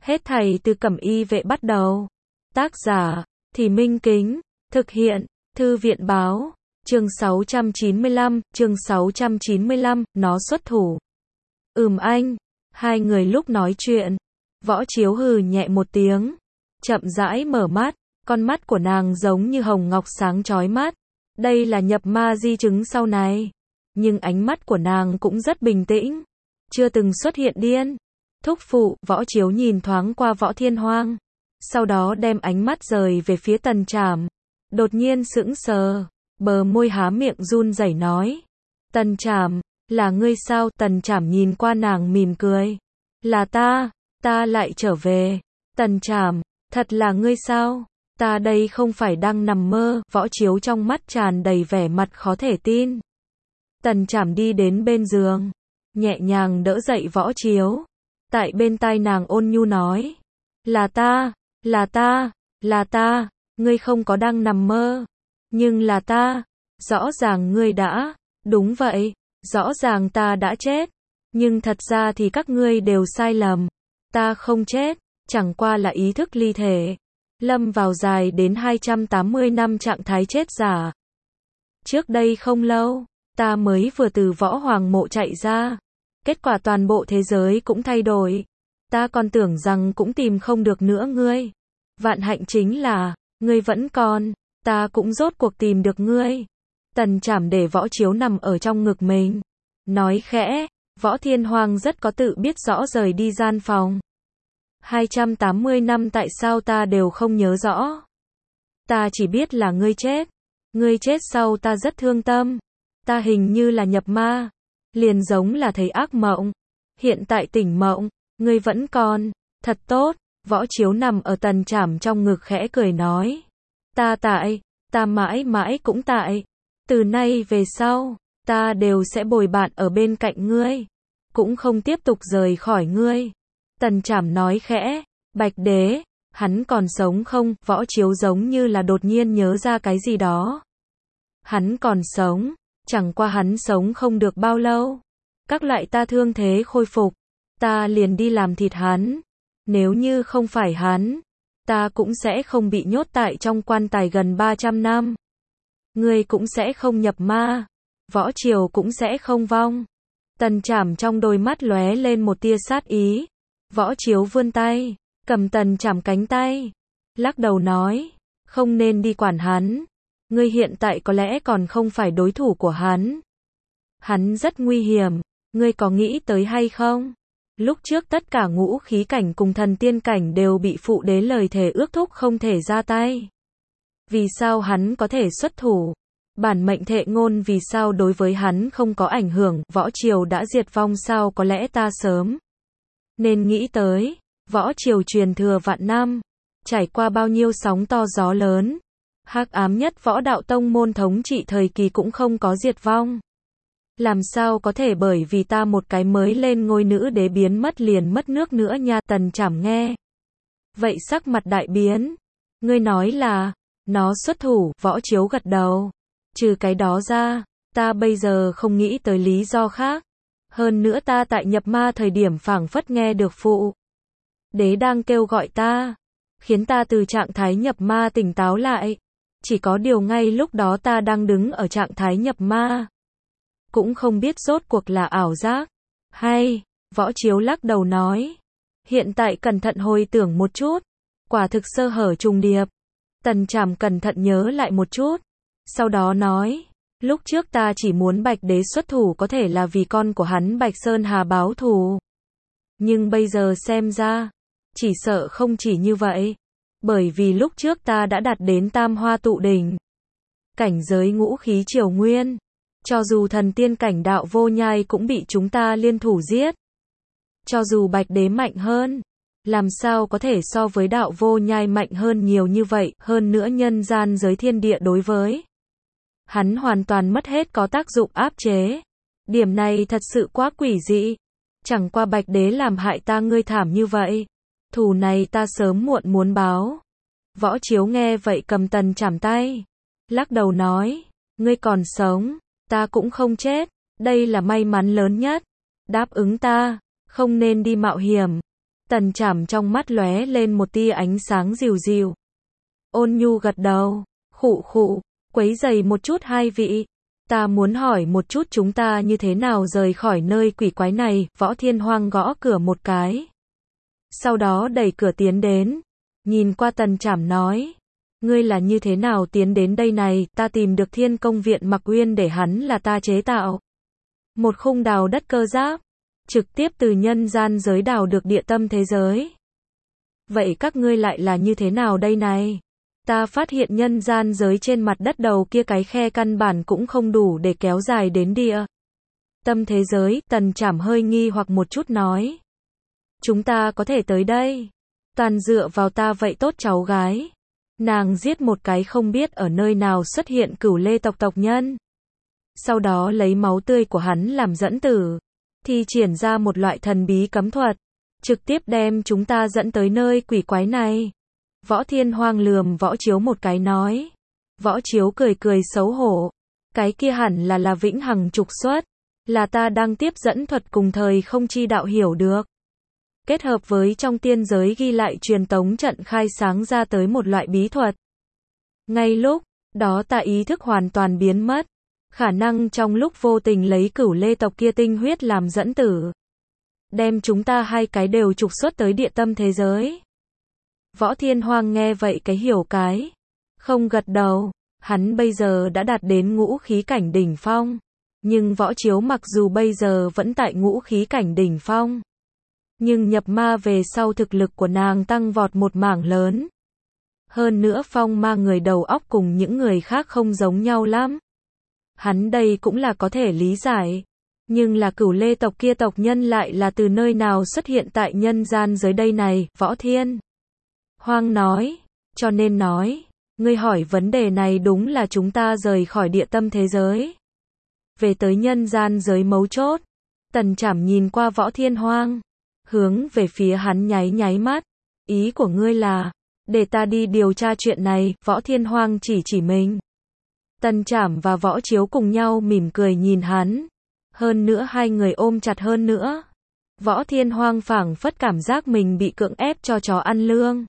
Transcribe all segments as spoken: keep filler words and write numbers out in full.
Hết thảy từ Cẩm Y Vệ bắt đầu. Tác giả, Thì Minh Kính. Thực hiện, Thư viện báo. Chương sáu trăm chín mươi lăm, chương sáu trăm chín mươi lăm, nó xuất thủ. Ừm anh. Hai người lúc nói chuyện. Võ Chiếu hừ nhẹ một tiếng. Chậm rãi mở mắt. Con mắt của nàng giống như hồng ngọc sáng chói mắt. Đây là nhập ma di chứng sau này. Nhưng ánh mắt của nàng cũng rất bình tĩnh. Chưa từng xuất hiện điên. Thúc phụ, Võ Chiếu nhìn thoáng qua Võ Thiên Hoang. Sau đó đem ánh mắt rời về phía Tần Trảm. Đột nhiên sững sờ. Bờ môi há miệng run rẩy nói. Tần Trảm, là ngươi sao? Tần Trảm nhìn qua nàng mỉm cười. Là ta, ta lại trở về. Tần Trảm, thật là ngươi sao? Ta đây không phải đang nằm mơ. Võ Chiếu trong mắt tràn đầy vẻ mặt khó thể tin. Tần Trảm đi đến bên giường. Nhẹ nhàng đỡ dậy Võ Chiếu. Tại bên tai nàng ôn nhu nói. Là ta, là ta, là ta, ngươi không có đang nằm mơ. Nhưng là ta, rõ ràng ngươi đã, đúng vậy, rõ ràng ta đã chết. Nhưng thật ra thì các ngươi đều sai lầm. Ta không chết, chẳng qua là ý thức ly thể. Lâm vào dài đến hai trăm tám mươi năm trạng thái chết giả. Trước đây không lâu, ta mới vừa từ Võ Hoàng mộ chạy ra. Kết quả toàn bộ thế giới cũng thay đổi. Ta còn tưởng rằng cũng tìm không được nữa ngươi. Vạn hạnh chính là, ngươi vẫn còn, ta cũng rốt cuộc tìm được ngươi. Tần Trảm để Võ Chiếu nằm ở trong ngực mình. Nói khẽ, Võ Thiên Hoang rất có tự biết rõ rời đi gian phòng. hai trăm tám mươi năm tại sao ta đều không nhớ rõ. Ta chỉ biết là ngươi chết. Ngươi chết sau ta rất thương tâm. Ta hình như là nhập ma. Liền giống là thấy ác mộng. Hiện tại tỉnh mộng, ngươi vẫn còn, thật tốt. Võ Chiếu nằm ở Tần Trảm trong ngực khẽ cười nói. Ta tại, ta mãi mãi cũng tại. Từ nay về sau, ta đều sẽ bồi bạn ở bên cạnh ngươi. Cũng không tiếp tục rời khỏi ngươi. Tần Trảm nói khẽ. Bạch Đế, hắn còn sống không? Võ Chiếu giống như là đột nhiên nhớ ra cái gì đó. Hắn còn sống. Chẳng qua hắn sống không được bao lâu. Các loại ta thương thế khôi phục. Ta liền đi làm thịt hắn. Nếu như không phải hắn, ta cũng sẽ không bị nhốt tại trong quan tài gần ba trăm năm. Ngươi cũng sẽ không nhập ma. Võ Triều cũng sẽ không vong. Tần Trảm trong đôi mắt lóe lên một tia sát ý. Võ Chiếu vươn tay, cầm Tần Trảm cánh tay. Lắc đầu nói, không nên đi quản hắn. Ngươi hiện tại có lẽ còn không phải đối thủ của hắn. Hắn rất nguy hiểm, ngươi có nghĩ tới hay không? Lúc trước tất cả ngũ khí cảnh cùng thần tiên cảnh đều bị phụ đế lời thề ước thúc không thể ra tay. Vì sao hắn có thể xuất thủ? Bản mệnh thệ ngôn vì sao đối với hắn không có ảnh hưởng? Võ Triều đã diệt vong sao? Có lẽ ta sớm nên nghĩ tới. Võ Triều truyền thừa vạn năm, trải qua bao nhiêu sóng to gió lớn. Hắc ám nhất võ đạo tông môn thống trị thời kỳ cũng không có diệt vong. Làm sao có thể bởi vì ta một cái mới lên ngôi nữ đế biến mất liền mất nước nữa nha. Tần Trảm nghe vậy sắc mặt đại biến. Ngươi nói là nó xuất thủ? Võ Chiếu gật đầu. Trừ cái đó ra, ta bây giờ không nghĩ tới lý do khác. Hơn nữa ta tại nhập ma thời điểm phảng phất nghe được phụ đế đang kêu gọi ta, khiến ta từ trạng thái nhập ma tỉnh táo lại. Chỉ có điều ngay lúc đó ta đang đứng ở trạng thái nhập ma. Cũng không biết rốt cuộc là ảo giác hay. Võ Chiếu lắc đầu nói. Hiện tại cẩn thận hồi tưởng một chút. Quả thực sơ hở trùng điệp. Tần Trảm cẩn thận nhớ lại một chút. Sau đó nói. Lúc trước ta chỉ muốn Bạch Đế xuất thủ có thể là vì con của hắn Bạch Sơn Hà báo thù. Nhưng bây giờ xem ra, chỉ sợ không chỉ như vậy. Bởi vì lúc trước ta đã đạt đến tam hoa tụ đỉnh. Cảnh giới ngũ khí triều nguyên. Cho dù thần tiên cảnh đạo vô nhai cũng bị chúng ta liên thủ giết. Cho dù Bạch Đế mạnh hơn, làm sao có thể so với đạo vô nhai mạnh hơn nhiều như vậy. Hơn nữa nhân gian giới thiên địa đối với hắn hoàn toàn mất hết có tác dụng áp chế. Điểm này thật sự quá quỷ dị. Chẳng qua Bạch Đế làm hại ta ngươi thảm như vậy. Thù này ta sớm muộn muốn báo. Võ Chiếu nghe vậy cầm Tần Trảm tay. Lắc đầu nói. Ngươi còn sống. Ta cũng không chết. Đây là may mắn lớn nhất. Đáp ứng ta. Không nên đi mạo hiểm. Tần Trảm trong mắt lóe lên một tia ánh sáng dịu dịu. Ôn nhu gật đầu, khụ khụ, quấy rầy một chút hai vị. Ta muốn hỏi một chút chúng ta như thế nào rời khỏi nơi quỷ quái này. Võ Thiên Hoang gõ cửa một cái. Sau đó đẩy cửa tiến đến. Nhìn qua Tần Trảm nói. Ngươi là như thế nào tiến đến đây này? Ta tìm được Thiên Công Viện Mặc Uyên để hắn là ta chế tạo. Một khung đào đất cơ giáp. Trực tiếp từ nhân gian giới đào được địa tâm thế giới. Vậy các ngươi lại là như thế nào đây này? Ta phát hiện nhân gian giới trên mặt đất đầu kia cái khe căn bản cũng không đủ để kéo dài đến địa tâm thế giới. Tần Trảm hơi nghi hoặc một chút nói. Chúng ta có thể tới đây. Toàn dựa vào ta vậy tốt cháu gái. Nàng giết một cái không biết ở nơi nào xuất hiện Cửu Lê tộc tộc nhân. Sau đó lấy máu tươi của hắn làm dẫn tử. Thi triển ra một loại thần bí cấm thuật. Trực tiếp đem chúng ta dẫn tới nơi quỷ quái này. Võ Thiên Hoang lườm Võ Chiếu một cái nói. Võ Chiếu cười cười xấu hổ. Cái kia hẳn là là vĩnh hằng trục xuất. Là ta đang tiếp dẫn thuật cùng thời không chi đạo hiểu được. Kết hợp với trong tiên giới ghi lại truyền tống trận khai sáng ra tới một loại bí thuật. Ngay lúc đó ta ý thức hoàn toàn biến mất. Khả năng trong lúc vô tình lấy Cửu Lê tộc kia tinh huyết làm dẫn tử. Đem chúng ta hai cái đều trục xuất tới địa tâm thế giới. Võ Thiên Hoang nghe vậy cái hiểu cái. Không gật đầu. Hắn bây giờ đã đạt đến ngũ khí cảnh đỉnh phong. Nhưng Võ Chiếu mặc dù bây giờ vẫn tại ngũ khí cảnh đỉnh phong. Nhưng nhập ma về sau thực lực của nàng tăng vọt một mảng lớn. Hơn nữa phong ma người đầu óc cùng những người khác không giống nhau lắm. Hắn đây cũng là có thể lý giải. Nhưng là Cửu Lê tộc kia tộc nhân lại là từ nơi nào xuất hiện tại nhân gian giới đây này? Võ Thiên Hoang nói. Cho nên nói. Ngươi hỏi vấn đề này đúng là chúng ta rời khỏi địa tâm thế giới. Về tới nhân gian giới mấu chốt. Tần Trảm nhìn qua Võ Thiên Hoang. Hướng về phía hắn nháy nháy mắt. Ý của ngươi là. Để ta đi điều tra chuyện này. Võ Thiên Hoang chỉ chỉ mình. Tần Trảm và Võ Chiếu cùng nhau mỉm cười nhìn hắn. Hơn nữa hai người ôm chặt hơn nữa. Võ Thiên Hoang phảng phất cảm giác mình bị cưỡng ép cho chó ăn lương.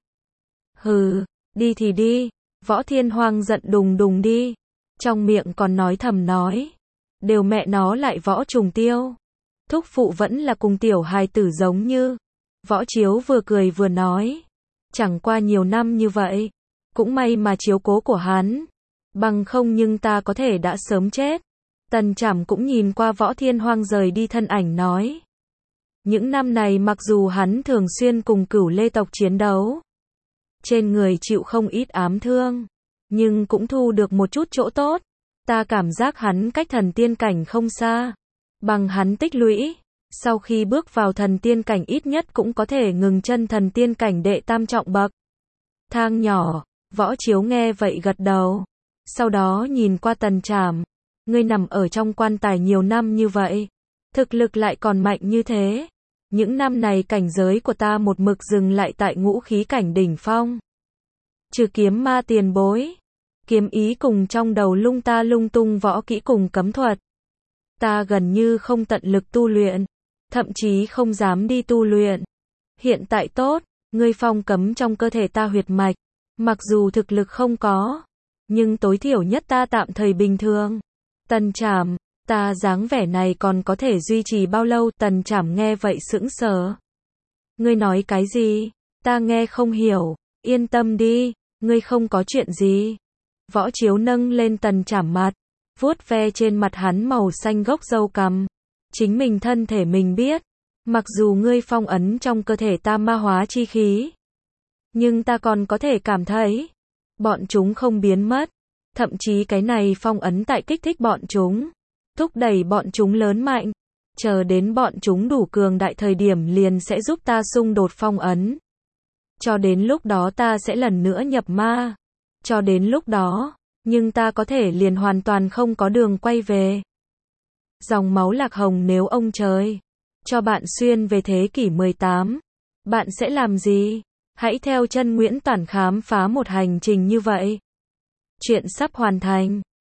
Hừ, đi thì đi. Võ Thiên Hoang giận đùng đùng đi. Trong miệng còn nói thầm nói. Đều mẹ nó lại Võ Trùng Tiêu. Thúc phụ vẫn là cùng tiểu hài tử giống như. Võ Chiếu vừa cười vừa nói. Chẳng qua nhiều năm như vậy. Cũng may mà chiếu cố của hắn. Bằng không nhưng ta có thể đã sớm chết. Tần Trảm cũng nhìn qua Võ Thiên Hoang rời đi thân ảnh nói. Những năm này mặc dù hắn thường xuyên cùng Cửu Lê tộc chiến đấu. Trên người chịu không ít ám thương. Nhưng cũng thu được một chút chỗ tốt. Ta cảm giác hắn cách thần tiên cảnh không xa. Bằng hắn tích lũy. Sau khi bước vào thần tiên cảnh ít nhất cũng có thể ngừng chân thần tiên cảnh đệ tam trọng bậc. Thang nhỏ. Võ Chiếu nghe vậy gật đầu. Sau đó nhìn qua Tần Trảm. Ngươi nằm ở trong quan tài nhiều năm như vậy. Thực lực lại còn mạnh như thế. Những năm này cảnh giới của ta một mực dừng lại tại ngũ khí cảnh đỉnh phong. Trừ kiếm ma tiền bối. Kiếm ý cùng trong đầu lung ta lung tung võ kỹ cùng cấm thuật. Ta gần như không tận lực tu luyện. Thậm chí không dám đi tu luyện. Hiện tại tốt. Ngươi phong cấm trong cơ thể ta huyệt mạch. Mặc dù thực lực không có. Nhưng tối thiểu nhất ta tạm thời bình thường. Tần Trảm, ta dáng vẻ này còn có thể duy trì bao lâu? Tần Trảm nghe vậy sững sờ. Ngươi nói cái gì? Ta nghe không hiểu. Yên tâm đi, ngươi không có chuyện gì. Võ Chiếu nâng lên Tần Trảm mặt, vuốt ve trên mặt hắn màu xanh gốc râu cằm. Chính mình thân thể mình biết. Mặc dù ngươi phong ấn trong cơ thể ta ma hóa chi khí. Nhưng ta còn có thể cảm thấy. Bọn chúng không biến mất. Thậm chí cái này phong ấn tại kích thích bọn chúng. Thúc đẩy bọn chúng lớn mạnh. Chờ đến bọn chúng đủ cường đại thời điểm liền sẽ giúp ta xung đột phong ấn. Cho đến lúc đó ta sẽ lần nữa nhập ma. Cho đến lúc đó. Nhưng ta có thể liền hoàn toàn không có đường quay về. Dòng máu lạc hồng nếu ông trời. Cho bạn xuyên về thế kỷ mười tám. Bạn sẽ làm gì? Hãy theo chân Nguyễn Toản khám phá một hành trình như vậy. Chuyện sắp hoàn thành.